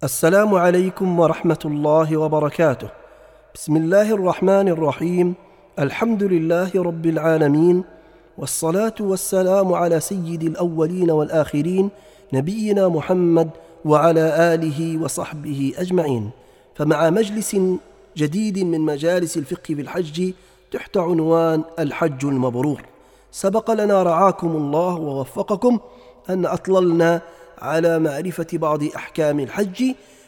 السلام عليكم ورحمة الله وبركاته. بسم الله الرحمن الرحيم. الحمد لله رب العالمين، والصلاة والسلام على سيد الأولين والآخرين نبينا محمد وعلى آله وصحبه أجمعين. فمع مجلس جديد من مجالس الفقه بالحج تحت عنوان الحج المبرور. سبق لنا رعاكم الله ووفقكم أن أطللنا على معرفة بعض أحكام الحج،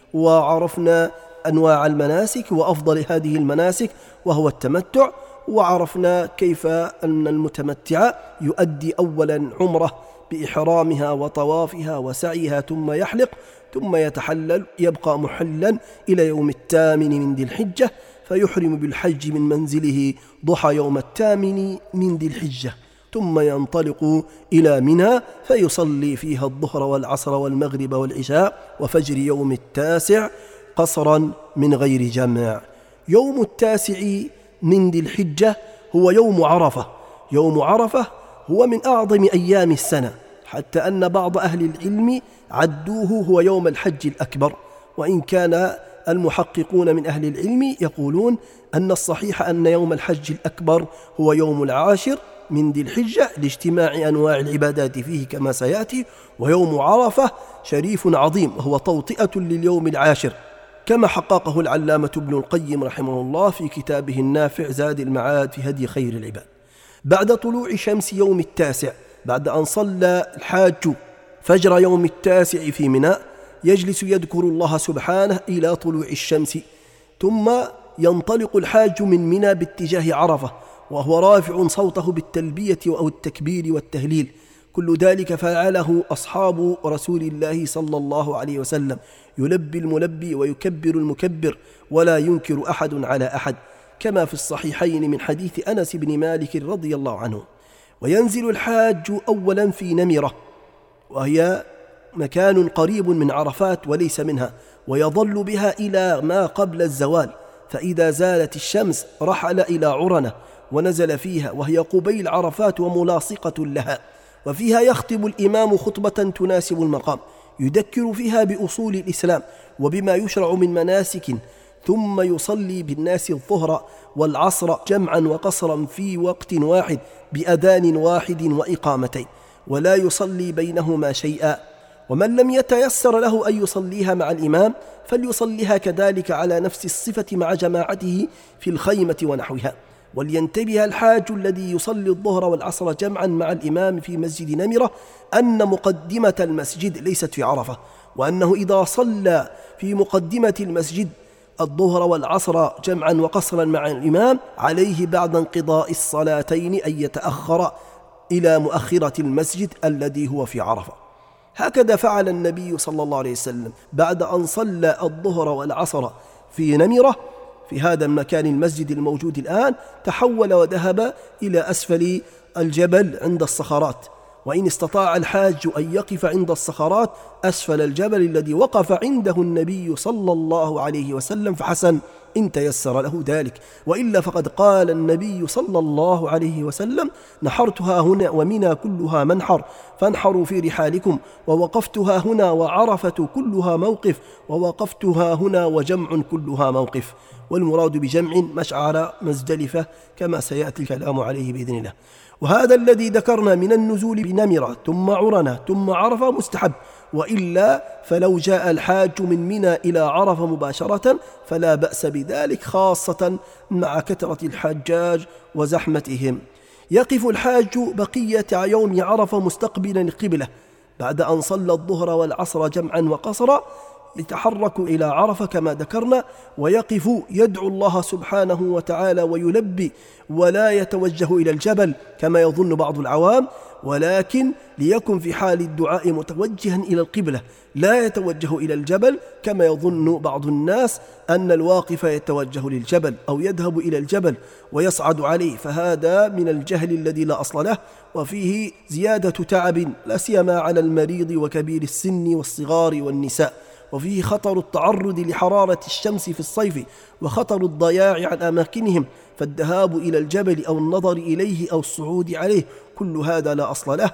وعرفنا أنواع المناسك وأفضل هذه المناسك وهو التمتع، وعرفنا كيف أن المتمتع يؤدي أولا عمره بإحرامها وطوافها وسعيها ثم يحلق ثم يتحلل، يبقى محلا إلى يوم الثامن من ذي الحجة، فيحرم بالحج من منزله ضحى يوم الثامن من ذي الحجة، ثم ينطلق إلى منى فيصلي فيها الظهر والعصر والمغرب والعشاء وفجر يوم التاسع قصرا من غير جمع. يوم التاسع من ذي الحجة هو يوم عرفة. يوم عرفة هو من أعظم أيام السنة، حتى أن بعض أهل العلم عدوه هو يوم الحج الأكبر، وإن كان المحققون من أهل العلم يقولون أن الصحيح أن يوم الحج الأكبر هو يوم العاشر من ذي الحجة لاجتماع أنواع العبادات فيه كما سيأتي، ويوم عرفة شريف عظيم وهو توطئة لليوم العاشر، كما حققه العلامة ابن القيم رحمه الله في كتابه النافع زاد المعاد في هدي خير العباد. بعد طلوع شمس يوم التاسع، بعد أن صلى الحاج فجر يوم التاسع في منى، يجلس يذكر الله سبحانه إلى طلوع الشمس، ثم ينطلق الحاج من منى باتجاه عرفة وهو رافع صوته بالتلبية أو التكبير والتهليل. كل ذلك فعله أصحاب رسول الله صلى الله عليه وسلم، يلبي الملبي ويكبر المكبر ولا ينكر أحد على أحد، كما في الصحيحين من حديث أنس بن مالك رضي الله عنه. وينزل الحاج أولا في نمرة، وهي مكان قريب من عرفات وليس منها، ويظل بها إلى ما قبل الزوال، فإذا زالت الشمس رحل إلى عرنة ونزل فيها، وهي قبيل عرفات وملاصقة لها، وفيها يخطب الإمام خطبة تناسب المقام، يذكر فيها بأصول الإسلام وبما يشرع من مناسك، ثم يصلي بالناس الظهر والعصر جمعا وقصرا في وقت واحد بأذان واحد وإقامتين، ولا يصلي بينهما شيئا. ومن لم يتيسر له أن يصليها مع الإمام فليصليها كذلك على نفس الصفة مع جماعته في الخيمة ونحوها. ولينتبه الحاج الذي يصلي الظهر والعصر جمعا مع الإمام في مسجد نمرة أن مقدمة المسجد ليست في عرفة، وأنه إذا صلى في مقدمة المسجد الظهر والعصر جمعا وقصرا مع الإمام عليه بعد انقضاء الصلاتين أن يتأخر إلى مؤخرة المسجد الذي هو في عرفة. هكذا فعل النبي صلى الله عليه وسلم بعد أن صلى الظهر والعصر في نمرة في هذا المكان المسجد الموجود الآن، تحول وذهب إلى أسفل الجبل عند الصخرات، وإن استطاع الحاج أن يقف عند الصخرات أسفل الجبل الذي وقف عنده النبي صلى الله عليه وسلم فحسن إن تيسر له ذلك، وإلا فقد قال النبي صلى الله عليه وسلم: نحرتها هنا ومنى كلها منحر فانحروا في رحالكم، ووقفتها هنا وعرفة كلها موقف ووقفتها هنا وجمع كلها موقف. والمراد بجمع مشعر مزدلفة كما سيأتي الكلام عليه بإذن الله. وهذا الذي ذكرنا من النزول بنمرة ثم عرنة ثم عرفة مستحب، وإلا فلو جاء الحاج من منى إلى عرفة مباشرة فلا بأس بذلك، خاصة مع كثرة الحجاج وزحمتهم. يقف الحاج بقية يوم عرفة مستقبلا القبلة بعد أن صلى الظهر والعصر جمعا وقصرا، يتحرك إلى عرفة كما ذكرنا، ويقف يدعو الله سبحانه وتعالى ويلبي، ولا يتوجه إلى الجبل كما يظن بعض العوام، ولكن ليكن في حال الدعاء متوجها إلى القبلة، لا يتوجه إلى الجبل كما يظن بعض الناس أن الواقف يتوجه للجبل أو يذهب إلى الجبل ويصعد عليه، فهذا من الجهل الذي لا أصل له، وفيه زيادة تعب لا سيما على المريض وكبير السن والصغار والنساء، وفيه خطر التعرض لحرارة الشمس في الصيف وخطر الضياع عن أماكنهم، فالذهاب إلى الجبل أو النظر إليه أو الصعود عليه كل هذا لا أصل له.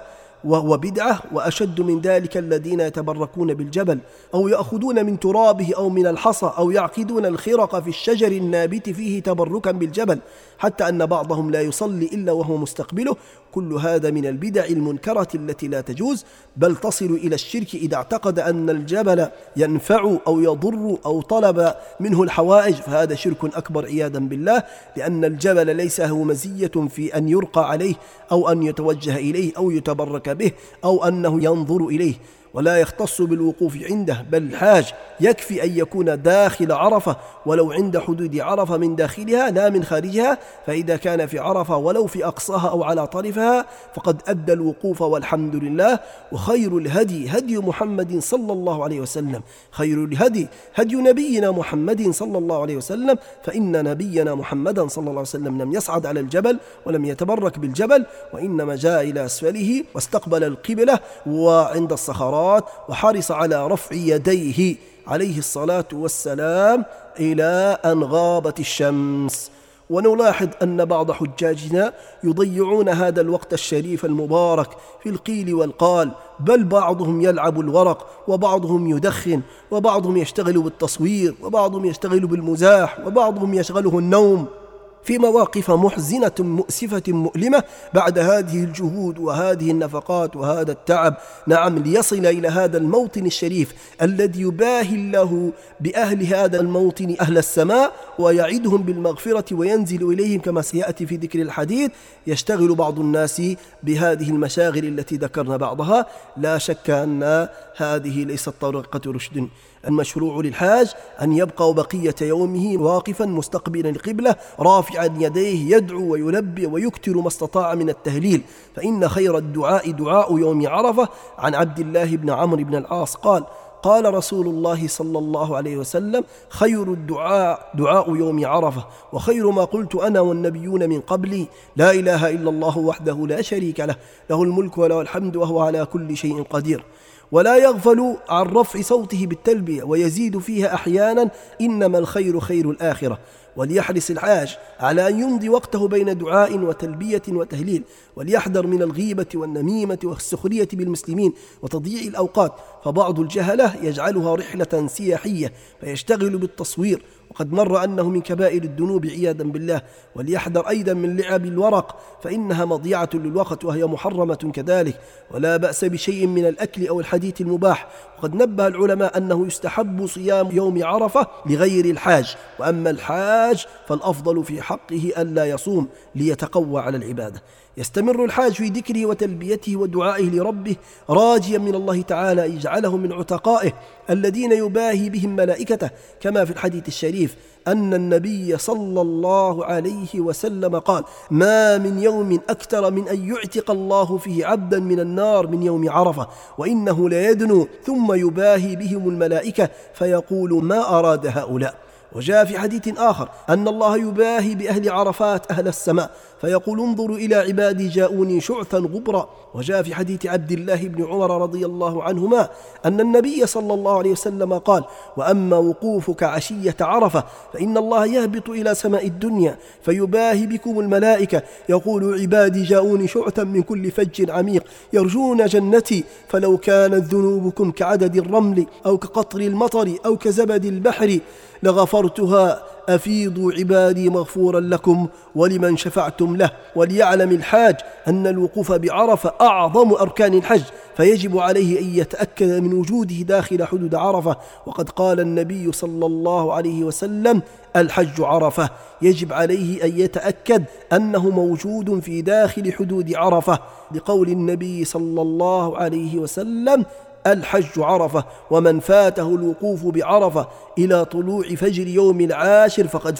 وهو بدعة. وأشد من ذلك الذين يتبركون بالجبل أو يأخذون من ترابه أو من الحصى أو يعقدون الخرق في الشجر النابت فيه تبركا بالجبل، حتى أن بعضهم لا يصلي إلا وهو مستقبله. كل هذا من البدع المنكرة التي لا تجوز، بل تصل إلى الشرك إذا اعتقد أن الجبل ينفع أو يضر أو طلب منه الحوائج، فهذا شرك أكبر عياذا بالله، لأن الجبل ليس له مزية في أن يرقى عليه أو أن يتوجه إليه أو يتبرك به أو أنه ينظر إليه، ولا يختص بالوقوف عنده، بل الحاج يكفي أن يكون داخل عرفة ولو عند حدود عرفة من داخلها لا من خارجها، فإذا كان في عرفة ولو في أقصاها أو على طرفها فقد أدى الوقوف والحمد لله. وخير الهدي هدي محمد صلى الله عليه وسلم، خير الهدي هدي نبينا محمد صلى الله عليه وسلم، فإن نبينا محمدا صلى الله عليه وسلم لم يصعد على الجبل ولم يتبرك بالجبل، وإنما جاء إلى أسفله واستقبل القبلة وعند الصخرات، وحرص على رفع يديه عليه الصلاة والسلام إلى أن غابت الشمس. ونلاحظ أن بعض حجاجنا يضيعون هذا الوقت الشريف المبارك في القيل والقال، بل بعضهم يلعب الورق، وبعضهم يدخن، وبعضهم يشتغل بالتصوير، وبعضهم يشتغل بالمزاح، وبعضهم يشغله النوم، في مواقف محزنة مؤسفة مؤلمة بعد هذه الجهود وهذه النفقات وهذا التعب. نعم، ليصل إلى هذا الموطن الشريف الذي يباهي الله بأهل هذا الموطن أهل السماء ويعدهم بالمغفرة وينزل إليهم كما سيأتي في ذكر الحديث. يشتغل بعض الناس بهذه المشاغل التي ذكرنا بعضها. لا شك أن هذه ليست طريقة رشد. المشروع للحاج أن يبقى بقية يومه واقفا مستقبلا القبلة رافعا يديه يدعو ويلبي ويكتر ما استطاع من التهليل، فإن خير الدعاء دعاء يوم عرفة. عن عبد الله بن عمرو بن العاص قال: قال رسول الله صلى الله عليه وسلم: خير الدعاء دعاء يوم عرفة، وخير ما قلت أنا والنبيون من قبلي لا إله إلا الله وحده لا شريك له، له الملك وله الحمد وهو على كل شيء قدير. ولا يغفل عن رفع صوته بالتلبية ويزيد فيها أحيانا: إنما الخير خير الآخرة. وليحرص الحاج على أن يمضي وقته بين دعاء وتلبية وتهليل، وليحذر من الغيبة والنميمة والسخرية بالمسلمين وتضييع الأوقات، فبعض الجهلة يجعلها رحلة سياحية فيشتغل بالتصوير، وقد مر أنه من كبائر الذنوب عياذا بالله. وليحذر أيضا من لعب الورق، فإنها مضيعة للوقت وهي محرمة كذلك. ولا بأس بشيء من الأكل أو الحديث المباح، وقد نبه العلماء أنه يستحب صيام يوم عرفة لغير الحاج، وأما الحاج فالأفضل في حقه ألا يصوم ليتقوى على العبادة. يستمر الحاج في ذكره وتلبيته ودعائه لربه راجيا من الله تعالى يجعله من عتقائه الذين يباهي بهم ملائكته، كما في الحديث الشريف أن النبي صلى الله عليه وسلم قال: ما من يوم أكثر من أن يعتق الله فيه عبدا من النار من يوم عرفة، وإنه ليدنو ثم يباهي بهم الملائكة فيقول: ما أراد هؤلاء. وجاء في حديث آخر أن الله يباهي بأهل عرفات أهل السماء فيقول: انظروا إلى عبادي جاءوني شعثا غبرا. وجاء في حديث عبد الله بن عمر رضي الله عنهما أن النبي صلى الله عليه وسلم قال: وأما وقوفك عشية عرفة فإن الله يهبط إلى سماء الدنيا فيباهي بكم الملائكة يقول: عبادي جاءوني شعثا من كل فج عميق يرجون جنتي، فلو كانت ذنوبكم كعدد الرمل أو كقطر المطر أو كزبد البحر لغفرتها، أفيضوا عبادي مغفورا لكم ولمن شفعتم له. وليعلم الحاج أن الوقوف بعرفة أعظم أركان الحج، فيجب عليه أن يتأكد من وجوده داخل حدود عرفة. وقد قال النبي صلى الله عليه وسلم: الحج عرفة. يجب عليه أن يتأكد أنه موجود في داخل حدود عرفة، لقول النبي صلى الله عليه وسلم: الحج عرفة، ومن فاته الوقوف بعرفة إلى طلوع فجر يوم العاشر فقد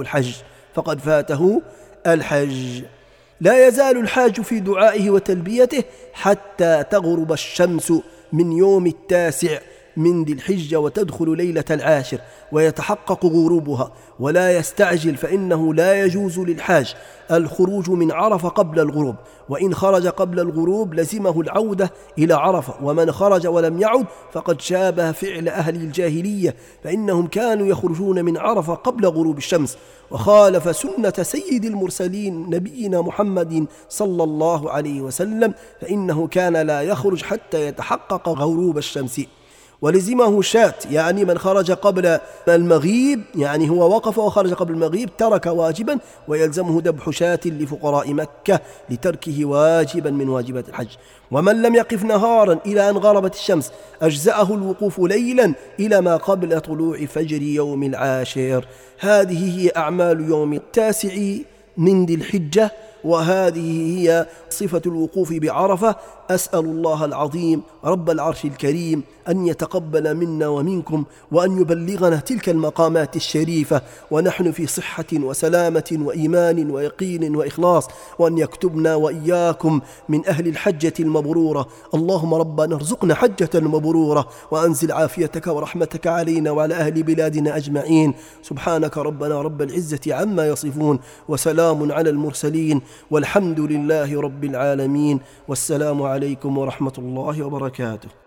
فاته الحج. لا يزال الحاج في دعائه وتلبيته حتى تغرب الشمس من يوم التاسع من ذي الحجة وتدخل ليلة العاشر ويتحقق غروبها، ولا يستعجل، فإنه لا يجوز للحاج الخروج من عرفة قبل الغروب، وإن خرج قبل الغروب لزمه العودة إلى عرفة، ومن خرج ولم يعد فقد شابه فعل أهل الجاهلية، فإنهم كانوا يخرجون من عرفة قبل غروب الشمس، وخالف سنة سيد المرسلين نبينا محمد صلى الله عليه وسلم، فإنه كان لا يخرج حتى يتحقق غروب الشمس. ولزمه شاة، يعني من خرج قبل المغيب، يعني هو وقف وخرج قبل المغيب ترك واجبا، ويلزمه ذبح شاة لفقراء مكة لتركه واجبا من واجبات الحج. ومن لم يقف نهارا إلى أن غربت الشمس أجزأه الوقوف ليلا إلى ما قبل طلوع فجر يوم العاشر. هذه هي أعمال يوم 9 من ذي الحجة، وهذه هي صفة الوقوف بعرفة. أسأل الله العظيم رب العرش الكريم أن يتقبل منا ومنكم، وأن يبلغنا تلك المقامات الشريفة ونحن في صحة وسلامة وإيمان ويقين وإخلاص، وأن يكتبنا وإياكم من أهل الحجة المبرورة. اللهم ربنا ارزقنا حجة مبرورة، وأنزل عافيتك ورحمتك علينا وعلى أهل بلادنا أجمعين. سبحانك ربنا رب العزة عما يصفون، وسلام على المرسلين، والحمد لله رب العالمين، والسلام عليكم ورحمة الله وبركاته.